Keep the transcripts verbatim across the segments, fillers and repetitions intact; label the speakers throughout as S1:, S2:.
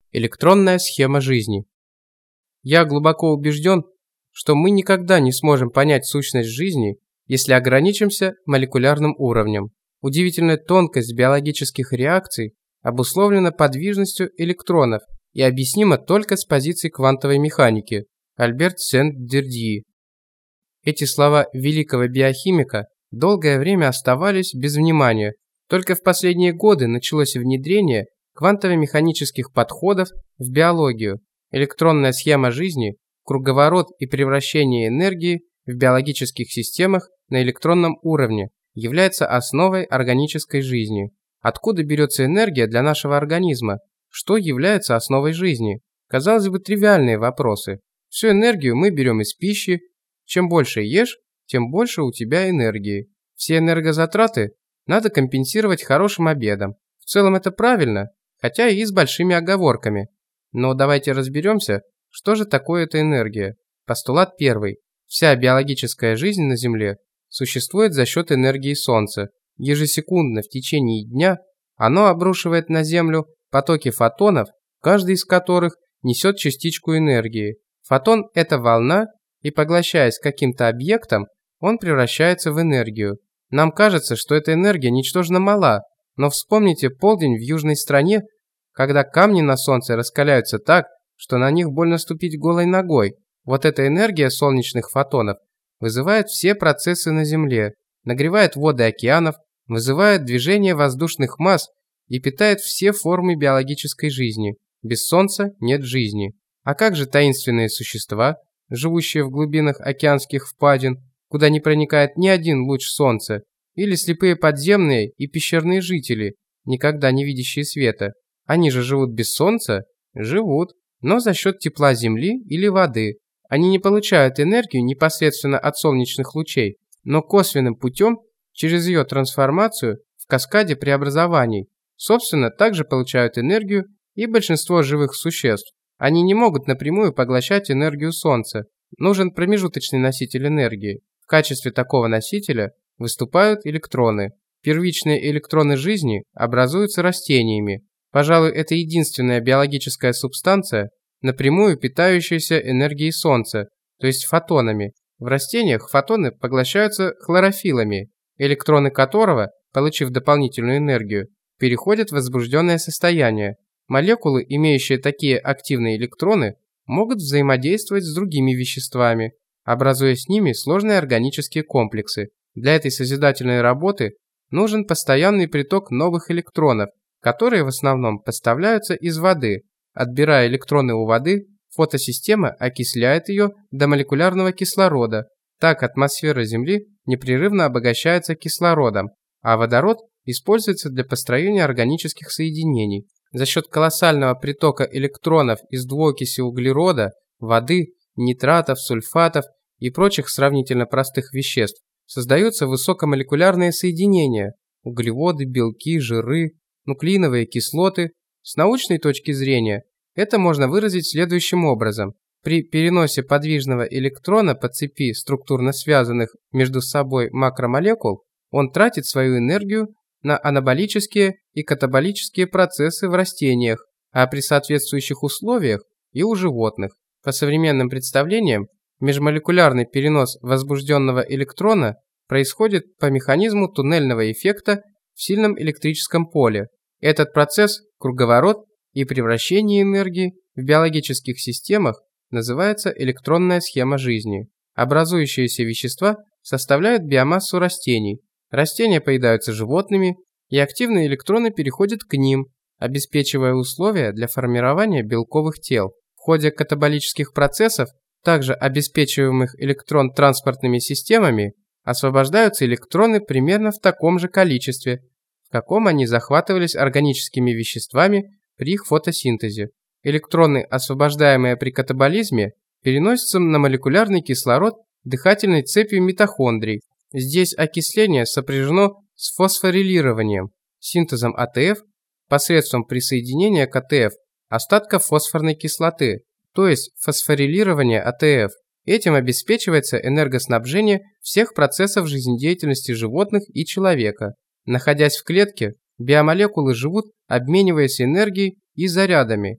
S1: Электронная схема жизни. Я глубоко убежден, что мы никогда не сможем понять сущность жизни, если ограничимся молекулярным уровнем. Удивительная тонкость биологических реакций обусловлена подвижностью электронов и объяснима только с позиции квантовой механики. Альберт Сен-Дердьи. Эти слова великого биохимика долгое время оставались без внимания. Только в последние годы началось внедрение квантово-механических подходов в биологию. Электронная схема жизни, круговорот и превращение энергии в биологических системах на электронном уровне является основой органической жизни. Откуда берется энергия для нашего организма? Что является основой жизни? Казалось бы, тривиальные вопросы. Всю энергию мы берем из пищи. Чем больше ешь, тем больше у тебя энергии. Все энергозатраты надо компенсировать хорошим обедом. В целом это правильно, хотя и с большими оговорками. Но давайте разберемся, что же такое эта энергия. Постулат первый. Вся биологическая жизнь на Земле существует за счет энергии Солнца. Ежесекундно в течение дня оно обрушивает на Землю потоки фотонов, каждый из которых несет частичку энергии. Фотон – это волна, и поглощаясь каким-то объектом, он превращается в энергию. Нам кажется, что эта энергия ничтожно мала, но вспомните полдень в южной стране, когда камни на солнце раскаляются так, что на них больно ступить голой ногой. Вот эта энергия солнечных фотонов вызывает все процессы на Земле, нагревает воды океанов, вызывает движение воздушных масс и питает все формы биологической жизни. Без солнца нет жизни. А как же таинственные существа, живущие в глубинах океанских впадин, куда не проникает ни один луч солнца, или слепые подземные и пещерные жители, никогда не видящие света? Они же живут без солнца? Живут, но за счет тепла земли или воды. Они не получают энергию непосредственно от солнечных лучей, но косвенным путем через ее трансформацию в каскаде преобразований. Собственно, также получают энергию и большинство живых существ. Они не могут напрямую поглощать энергию Солнца. Нужен промежуточный носитель энергии. В качестве такого носителя выступают электроны. Первичные электроны жизни образуются растениями. Пожалуй, это единственная биологическая субстанция, напрямую питающаяся энергией Солнца, то есть фотонами. В растениях фотоны поглощаются хлорофиллами, электроны которого, получив дополнительную энергию, переходят в возбужденное состояние. Молекулы, имеющие такие активные электроны, могут взаимодействовать с другими веществами, образуя с ними сложные органические комплексы. Для этой созидательной работы нужен постоянный приток новых электронов, которые в основном поставляются из воды. Отбирая электроны у воды, фотосистема окисляет ее до молекулярного кислорода. Так атмосфера Земли непрерывно обогащается кислородом, а водород используется для построения органических соединений. За счет колоссального притока электронов из двуокиси углерода, воды, нитратов, сульфатов и прочих сравнительно простых веществ создаются высокомолекулярные соединения – углеводы, белки, жиры, нуклеиновые кислоты. С научной точки зрения это можно выразить следующим образом. При переносе подвижного электрона по цепи структурно связанных между собой макромолекул он тратит свою энергию на анаболические и катаболические процессы в растениях, а при соответствующих условиях и у животных. По современным представлениям, межмолекулярный перенос возбужденного электрона происходит по механизму туннельного эффекта в сильном электрическом поле. Этот процесс, круговорот и превращение энергии в биологических системах называется электронная схема жизни. Образующиеся вещества составляют биомассу растений. Растения поедаются животными, и активные электроны переходят к ним, обеспечивая условия для формирования белковых тел. В ходе катаболических процессов, также обеспечиваемых электрон-транспортными системами, освобождаются электроны примерно в таком же количестве, в каком они захватывались органическими веществами при их фотосинтезе. Электроны, освобождаемые при катаболизме, переносятся на молекулярный кислород дыхательной цепью митохондрий. Здесь окисление сопряжено с фосфорилированием, синтезом АТФ посредством присоединения к АТФ остатков фосфорной кислоты, то есть фосфорилирование АТФ. Этим обеспечивается энергоснабжение всех процессов жизнедеятельности животных и человека. Находясь в клетке, биомолекулы живут, обмениваясь энергией и зарядами.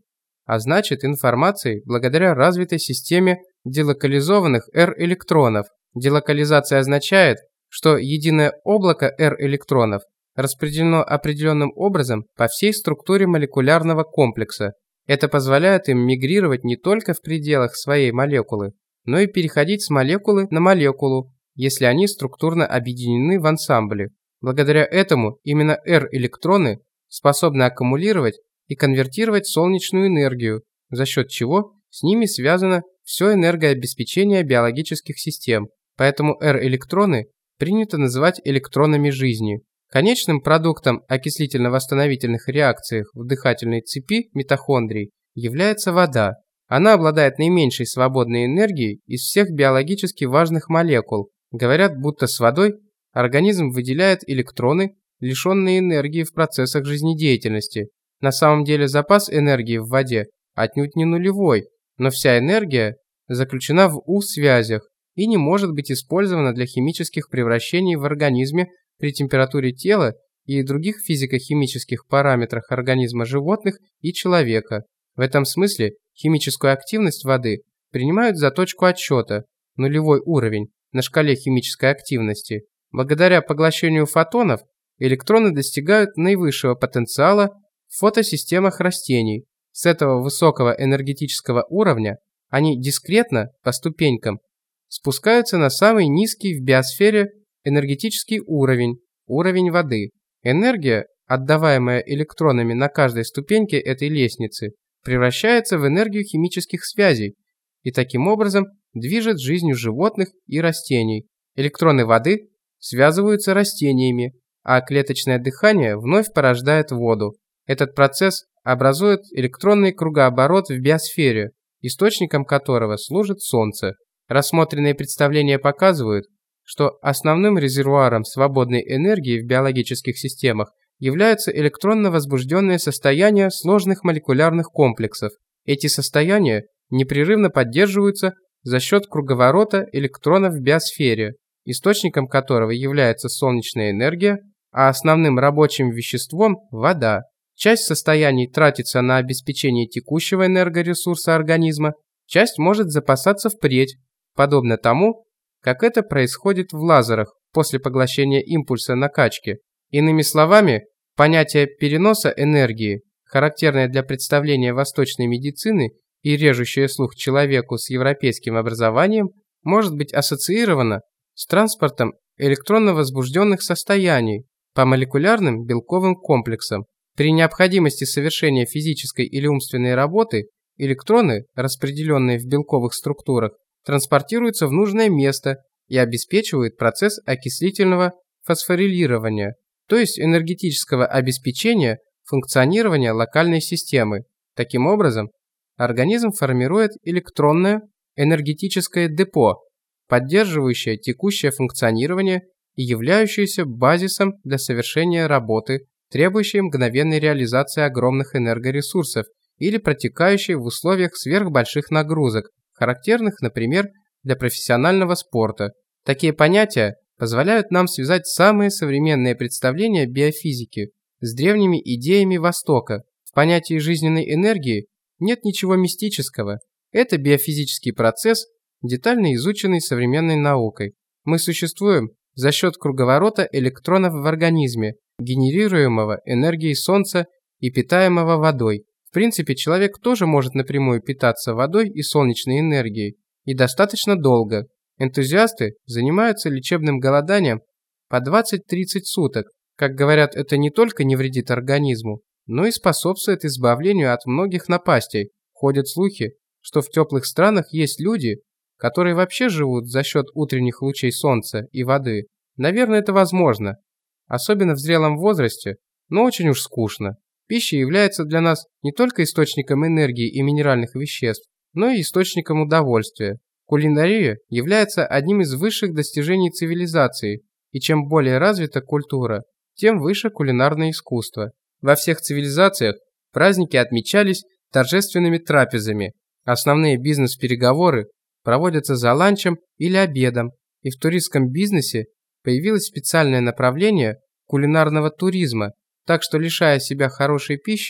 S1: а значит информацией благодаря развитой системе делокализованных R-электронов. Делокализация означает, что единое облако R-электронов распределено определенным образом по всей структуре молекулярного комплекса. Это позволяет им мигрировать не только в пределах своей молекулы, но и переходить с молекулы на молекулу, если они структурно объединены в ансамбле. Благодаря этому именно R-электроны способны аккумулировать и конвертировать солнечную энергию, за счет чего с ними связано все энергообеспечение биологических систем. Поэтому R-электроны принято называть электронами жизни. Конечным продуктом окислительно-восстановительных реакций в дыхательной цепи митохондрий является вода. Она обладает наименьшей свободной энергией из всех биологически важных молекул. Говорят, будто с водой организм выделяет электроны, лишенные энергии в процессах жизнедеятельности. На самом деле запас энергии в воде отнюдь не нулевой, но вся энергия заключена в У-связях и не может быть использована для химических превращений в организме при температуре тела и других физико-химических параметрах организма животных и человека. В этом смысле химическую активность воды принимают за точку отсчета, нулевой уровень на шкале химической активности. Благодаря поглощению фотонов электроны достигают наивысшего потенциала в фотосистемах растений. С этого высокого энергетического уровня они дискретно, по ступенькам, спускаются на самый низкий в биосфере энергетический уровень, уровень воды. Энергия, отдаваемая электронами на каждой ступеньке этой лестницы, превращается в энергию химических связей и таким образом движет жизнью животных и растений. Электроны воды связываются растениями, а клеточное дыхание вновь порождает воду. Этот процесс образует электронный кругооборот в биосфере, источником которого служит Солнце. Рассмотренные представления показывают, что основным резервуаром свободной энергии в биологических системах являются электронно возбужденные состояния сложных молекулярных комплексов. Эти состояния непрерывно поддерживаются за счет круговорота электронов в биосфере, источником которого является солнечная энергия, а основным рабочим веществом – вода. Часть состояний тратится на обеспечение текущего энергоресурса организма, часть может запасаться впредь, подобно тому, как это происходит в лазерах после поглощения импульса накачки. Иными словами, понятие переноса энергии, характерное для представления восточной медицины и режущее слух человеку с европейским образованием, может быть ассоциировано с транспортом электронно возбужденных состояний по молекулярным белковым комплексам. При необходимости совершения физической или умственной работы электроны, распределенные в белковых структурах, транспортируются в нужное место и обеспечивают процесс окислительного фосфорилирования, то есть энергетического обеспечения функционирования локальной системы. Таким образом, организм формирует электронное энергетическое депо, поддерживающее текущее функционирование и являющееся базисом для совершения работы, требующей мгновенной реализации огромных энергоресурсов или протекающей в условиях сверхбольших нагрузок, характерных, например, для профессионального спорта. Такие понятия позволяют нам связать самые современные представления биофизики с древними идеями Востока. В понятии жизненной энергии нет ничего мистического. Это биофизический процесс, детально изученный современной наукой. Мы существуем за счет круговорота электронов в организме, генерируемого энергией Солнца и питаемого водой. В принципе, человек тоже может напрямую питаться водой и солнечной энергией, и достаточно долго. Энтузиасты занимаются лечебным голоданием по двадцать-тридцать суток. Как говорят, это не только не вредит организму, но и способствует избавлению от многих напастей. Ходят слухи, что в теплых странах есть люди, которые вообще живут за счет утренних лучей солнца и воды. Наверное, это возможно, особенно в зрелом возрасте, но очень уж скучно. Пища является для нас не только источником энергии и минеральных веществ, но и источником удовольствия. Кулинария является одним из высших достижений цивилизации, и чем более развита культура, тем выше кулинарное искусство. Во всех цивилизациях праздники отмечались торжественными трапезами. Основные бизнес-переговоры проводятся за ланчем или обедом, и в туристском бизнесе появилось специальное направление кулинарного туризма, так что, лишая себя хорошей пищи,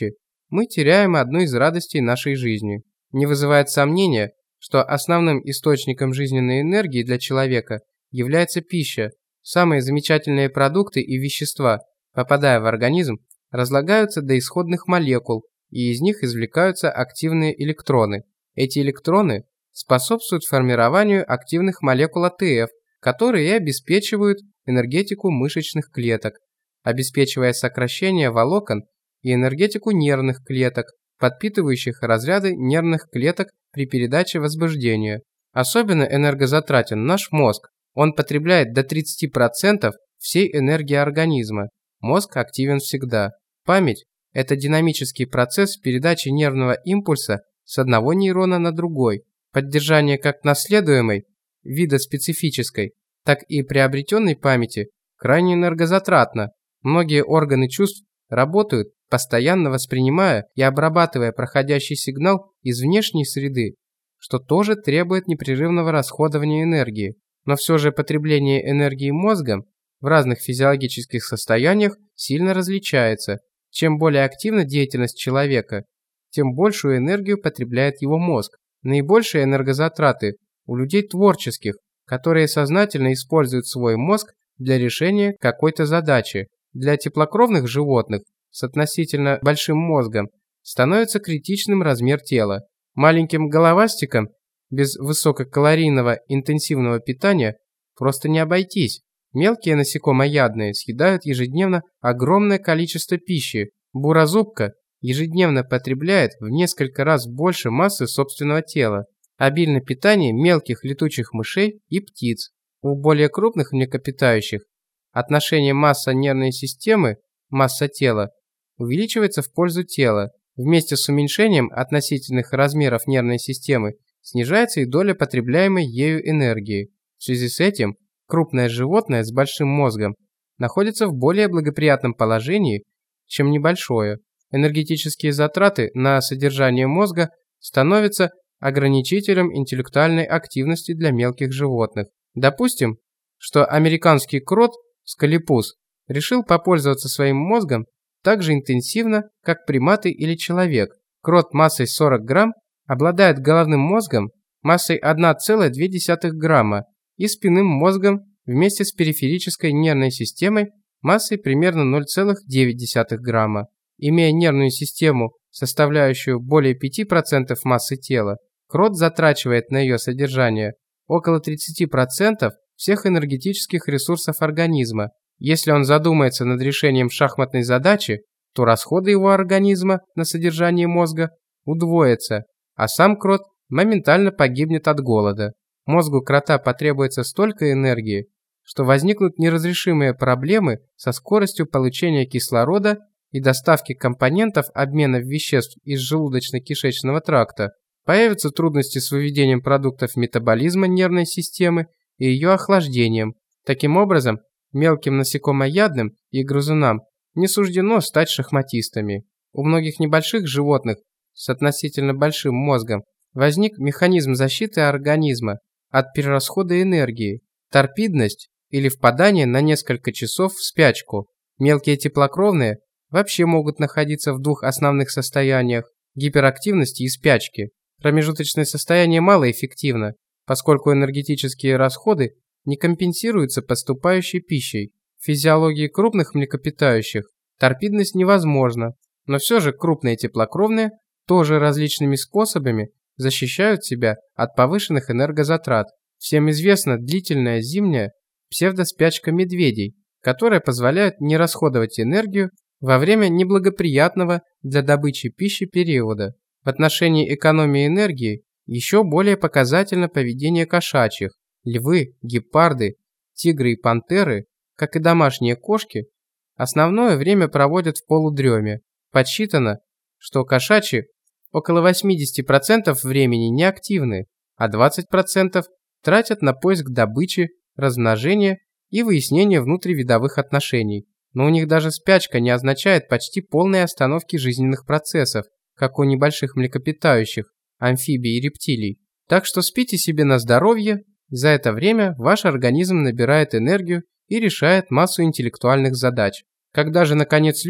S1: мы теряем одну из радостей нашей жизни. Не вызывает сомнения, что основным источником жизненной энергии для человека является пища. Самые замечательные продукты и вещества, попадая в организм, разлагаются до исходных молекул, и из них извлекаются активные электроны. Эти электроны способствуют формированию активных молекул А Т Ф, которые и обеспечивают энергетику мышечных клеток, обеспечивая сокращение волокон и энергетику нервных клеток, подпитывающих разряды нервных клеток при передаче возбуждения. Особенно энергозатратен наш мозг. Он потребляет до тридцати процентов всей энергии организма. Мозг активен всегда. Память – это динамический процесс передачи нервного импульса с одного нейрона на другой. Поддержание как наследуемой, видоспецифической, так и приобретенной памяти крайне энергозатратно. Многие органы чувств работают, постоянно воспринимая и обрабатывая проходящий сигнал из внешней среды, что тоже требует непрерывного расходования энергии. Но все же потребление энергии мозгом в разных физиологических состояниях сильно различается. Чем более активна деятельность человека, тем большую энергию потребляет его мозг. Наибольшие энергозатраты у людей творческих, которые сознательно используют свой мозг для решения какой-то задачи. Для теплокровных животных с относительно большим мозгом становится критичным размер тела. Маленьким головастикам без высококалорийного интенсивного питания просто не обойтись. Мелкие насекомоядные съедают ежедневно огромное количество пищи. Бурозубка ежедневно потребляет в несколько раз больше массы собственного тела. Обильное питание мелких летучих мышей и птиц. У более крупных млекопитающих отношение масса нервной системы, масса тела, увеличивается в пользу тела. Вместе с уменьшением относительных размеров нервной системы снижается и доля потребляемой ею энергии. В связи с этим крупное животное с большим мозгом находится в более благоприятном положении, чем небольшое. Энергетические затраты на содержание мозга становятся ограничителем интеллектуальной активности для мелких животных. Допустим, что американский крот скалипус решил попользоваться своим мозгом так же интенсивно, как приматы или человек. Крот массой сорок грамм обладает головным мозгом массой одна целая две десятых грамма и спинным мозгом вместе с периферической нервной системой массой примерно ноль целых девять десятых грамма. Имея нервную систему, составляющую более пяти процентов массы тела, крот затрачивает на ее содержание около тридцати процентов всех энергетических ресурсов организма. Если он задумается над решением шахматной задачи, то расходы его организма на содержание мозга удвоятся, а сам крот моментально погибнет от голода. Мозгу крота потребуется столько энергии, что возникнут неразрешимые проблемы со скоростью получения кислорода и доставки компонентов обмена веществ из желудочно-кишечного тракта. Появятся трудности с выведением продуктов метаболизма нервной системы и ее охлаждением. Таким образом, мелким насекомоядным и грызунам не суждено стать шахматистами. У многих небольших животных с относительно большим мозгом возник механизм защиты организма от перерасхода энергии, торпидность или впадание на несколько часов в спячку. Мелкие теплокровные вообще могут находиться в двух основных состояниях – гиперактивности и спячки. Промежуточное состояние малоэффективно, поскольку энергетические расходы не компенсируются поступающей пищей. В физиологии крупных млекопитающих торпидность невозможна, но все же крупные теплокровные тоже различными способами защищают себя от повышенных энергозатрат. Всем известна длительная зимняя псевдоспячка медведей, которая позволяет не расходовать энергию во время неблагоприятного для добычи пищи периода. В отношении экономии энергии еще более показательно поведение кошачьих. Львы, гепарды, тигры и пантеры, как и домашние кошки, основное время проводят в полудреме. Подсчитано, что кошачьи около восемьдесят процентов времени неактивны, а двадцать процентов тратят на поиск добычи, размножения и выяснения внутривидовых отношений. Но у них даже спячка не означает почти полной остановки жизненных процессов, как у небольших млекопитающих, амфибий и рептилий. Так что спите себе на здоровье, за это время ваш организм набирает энергию и решает массу интеллектуальных задач. Когда же, наконец, люди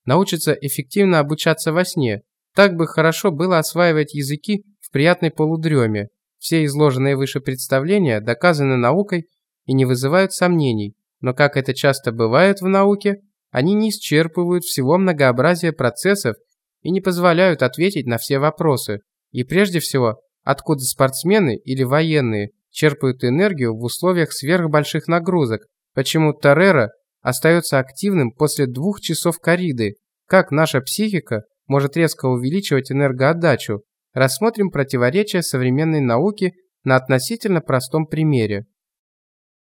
S1: научатся эффективно обучаться во сне. Так бы хорошо было осваивать языки в приятной полудреме. Все изложенные выше представления доказаны наукой и не вызывают сомнений, но как это часто бывает в науке, они не исчерпывают всего многообразия процессов и не позволяют ответить на все вопросы. И прежде всего, откуда спортсмены или военные черпают энергию в условиях сверхбольших нагрузок, почему Тореро остается активным после двух часов корриды, как наша психика может резко увеличивать энергоотдачу. Рассмотрим противоречия современной науки на относительно простом примере.